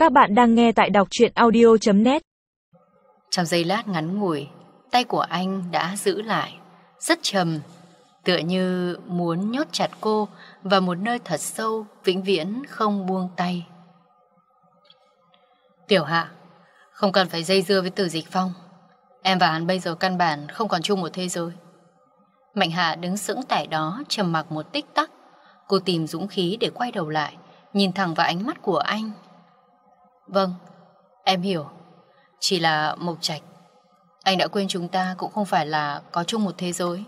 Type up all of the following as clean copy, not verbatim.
Các bạn đang nghe tại đọc truyện audio.net. Trong giây lát ngắn ngủi, tay của anh đã giữ lại, rất trầm, tựa như muốn nhốt chặt cô vào một nơi thật sâu, vĩnh viễn không buông tay. Tiểu Hạ, không cần phải dây dưa với Từ Dịch Phong. Em và hắn bây giờ căn bản không còn chung một thế giới. Mạnh Hạ đứng sững tại đó, trầm mặc một tích tắc. Cô tìm dũng khí để quay đầu lại, nhìn thẳng vào ánh mắt của anh. Vâng, em hiểu. Chỉ là Mộc Trạch, anh đã quên chúng ta cũng không phải là có chung một thế giới.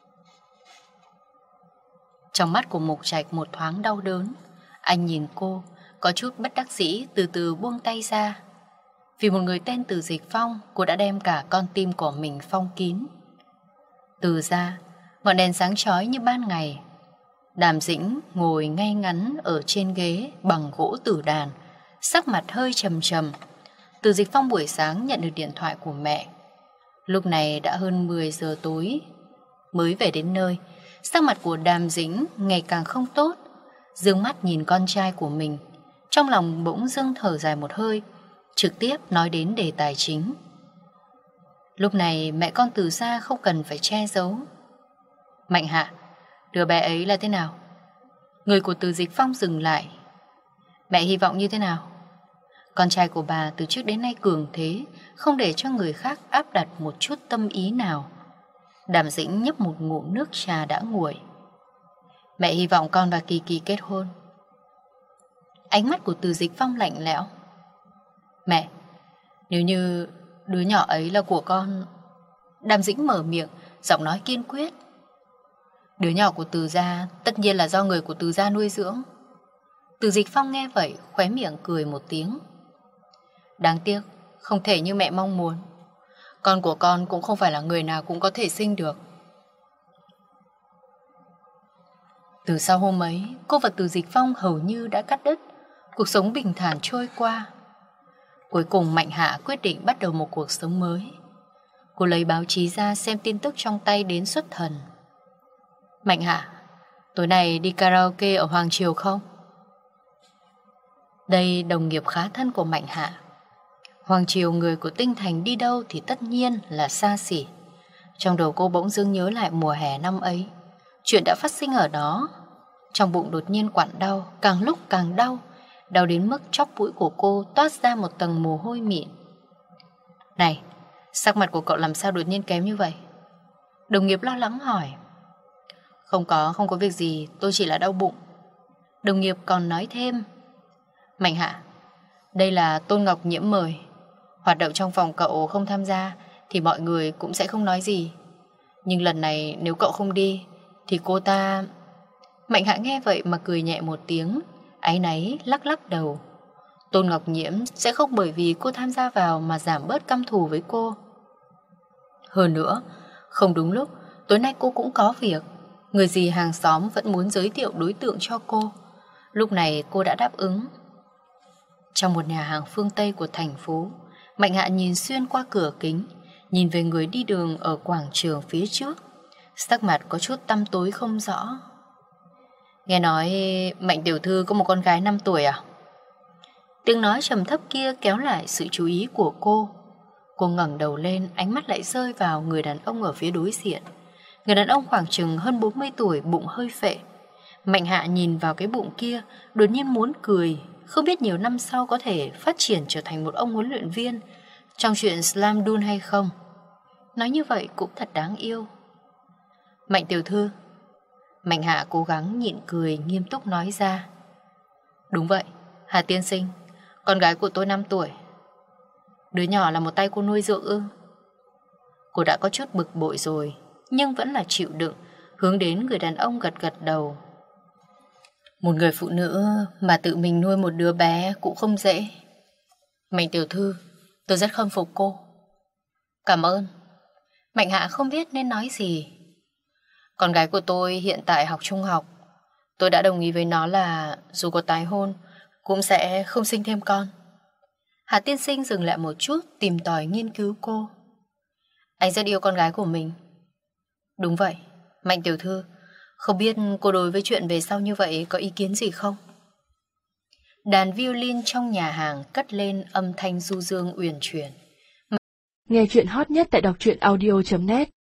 Trong mắt của Mộc Trạch một thoáng đau đớn. Anh nhìn cô, có chút bất đắc dĩ, từ từ buông tay ra. Vì một người tên Từ Dịch Phong, cô đã đem cả con tim của mình phong kín. Từ ra, ngọn đèn sáng chói như ban ngày. Đàm Dĩnh ngồi ngay ngắn ở trên ghế bằng gỗ tử đàn, sắc mặt hơi trầm trầm. Từ Dịch Phong buổi sáng nhận được điện thoại của mẹ. Lúc này đã hơn 10 giờ tối. Mới về đến nơi, sắc mặt của Đàm Dĩnh ngày càng không tốt. Dương mắt nhìn con trai của mình, trong lòng bỗng dưng thở dài một hơi, trực tiếp nói đến đề tài chính. Lúc này mẹ con Từ xa không cần phải che giấu. Mạnh Hạ, đứa bé ấy là thế nào? Người của Từ Dịch Phong dừng lại. Mẹ hy vọng như thế nào? Con trai của bà từ trước đến nay cường thế, không để cho người khác áp đặt một chút tâm ý nào. Đàm Dĩnh nhấp một ngụm nước trà đã nguội. Mẹ hy vọng con và Kỳ Kỳ kết hôn. Ánh mắt của Từ Dịch Phong lạnh lẽo. Mẹ, nếu như đứa nhỏ ấy là của con... Đàm Dĩnh mở miệng, giọng nói kiên quyết. Đứa nhỏ của Từ gia tất nhiên là do người của Từ gia nuôi dưỡng. Từ Dịch Phong nghe vậy, khóe miệng cười một tiếng. Đáng tiếc, không thể như mẹ mong muốn. Con của con cũng không phải là người nào cũng có thể sinh được. Từ sau hôm ấy, cô và Từ Dịch Phong hầu như đã cắt đứt. Cuộc sống bình thản trôi qua. Cuối cùng Mạnh Hạ quyết định bắt đầu một cuộc sống mới. Cô lấy báo chí ra xem tin tức trong tay đến xuất thần. Mạnh Hạ, tối nay đi karaoke ở Hoàng Triều không? Đây đồng nghiệp khá thân của Mạnh Hạ. Hoàng Triều người của Tinh Thành đi đâu thì tất nhiên là xa xỉ. Trong đầu cô bỗng dưng nhớ lại mùa hè năm ấy. Chuyện đã phát sinh ở đó. Trong bụng đột nhiên quặn đau, càng lúc càng đau. Đau đến mức chóp mũi của cô toát ra một tầng mồ hôi mịn. Này, sắc mặt của cậu làm sao đột nhiên kém như vậy? Đồng nghiệp lo lắng hỏi. Không có việc gì, tôi chỉ là đau bụng. Đồng nghiệp còn nói thêm. Mạnh Hạ, đây là Tôn Ngọc Nhiễm mời. Hoạt động trong phòng cậu không tham gia thì mọi người cũng sẽ không nói gì. Nhưng lần này nếu cậu không đi thì cô ta... Mạnh Hạ nghe vậy mà cười nhẹ một tiếng, áy náy lắc lắc đầu. Tôn Ngọc Nhiễm sẽ không bởi vì cô tham gia vào mà giảm bớt căm thù với cô. Hơn nữa, không đúng lúc, tối nay cô cũng có việc. Người dì hàng xóm vẫn muốn giới thiệu đối tượng cho cô. Lúc này cô đã đáp ứng. Trong một nhà hàng phương Tây của thành phố, Mạnh Hạ nhìn xuyên qua cửa kính, nhìn về người đi đường ở quảng trường phía trước. Sắc mặt có chút tăm tối không rõ. Nghe nói Mạnh tiểu thư có một con gái 5 tuổi à? Tiếng nói trầm thấp kia kéo lại sự chú ý của cô. Cô ngẩng đầu lên, ánh mắt lại rơi vào người đàn ông ở phía đối diện. Người đàn ông khoảng chừng hơn 40 tuổi, bụng hơi phệ. Mạnh Hạ nhìn vào cái bụng kia, đột nhiên muốn cười. Không biết nhiều năm sau có thể phát triển trở thành một ông huấn luyện viên trong chuyện Slam Dunk hay không. Nói như vậy cũng thật đáng yêu. Mạnh tiểu thư. Mạnh Hạ cố gắng nhịn cười, nghiêm túc nói ra. Đúng vậy, Hà tiên sinh, con gái của tôi 5 tuổi. Đứa nhỏ là một tay cô nuôi dưỡng ư? Cô đã có chút bực bội rồi, nhưng vẫn là chịu đựng, hướng đến người đàn ông gật gật đầu. Một người phụ nữ mà tự mình nuôi một đứa bé cũng không dễ. Mạnh tiểu thư, tôi rất khâm phục cô. Cảm ơn. Mạnh Hạ không biết nên nói gì. Con gái của tôi hiện tại học trung học. Tôi đã đồng ý với nó là dù có tái hôn cũng sẽ không sinh thêm con. Hà tiên sinh dừng lại một chút, tìm tòi nghiên cứu cô. Anh rất yêu con gái của mình. Đúng vậy, Mạnh tiểu thư, không biết cô đối với chuyện về sau như vậy có ý kiến gì không? Đàn violin trong nhà hàng cất lên âm thanh du dương uyển chuyển. Nghe chuyện hot nhất tại đọc truyện audio.net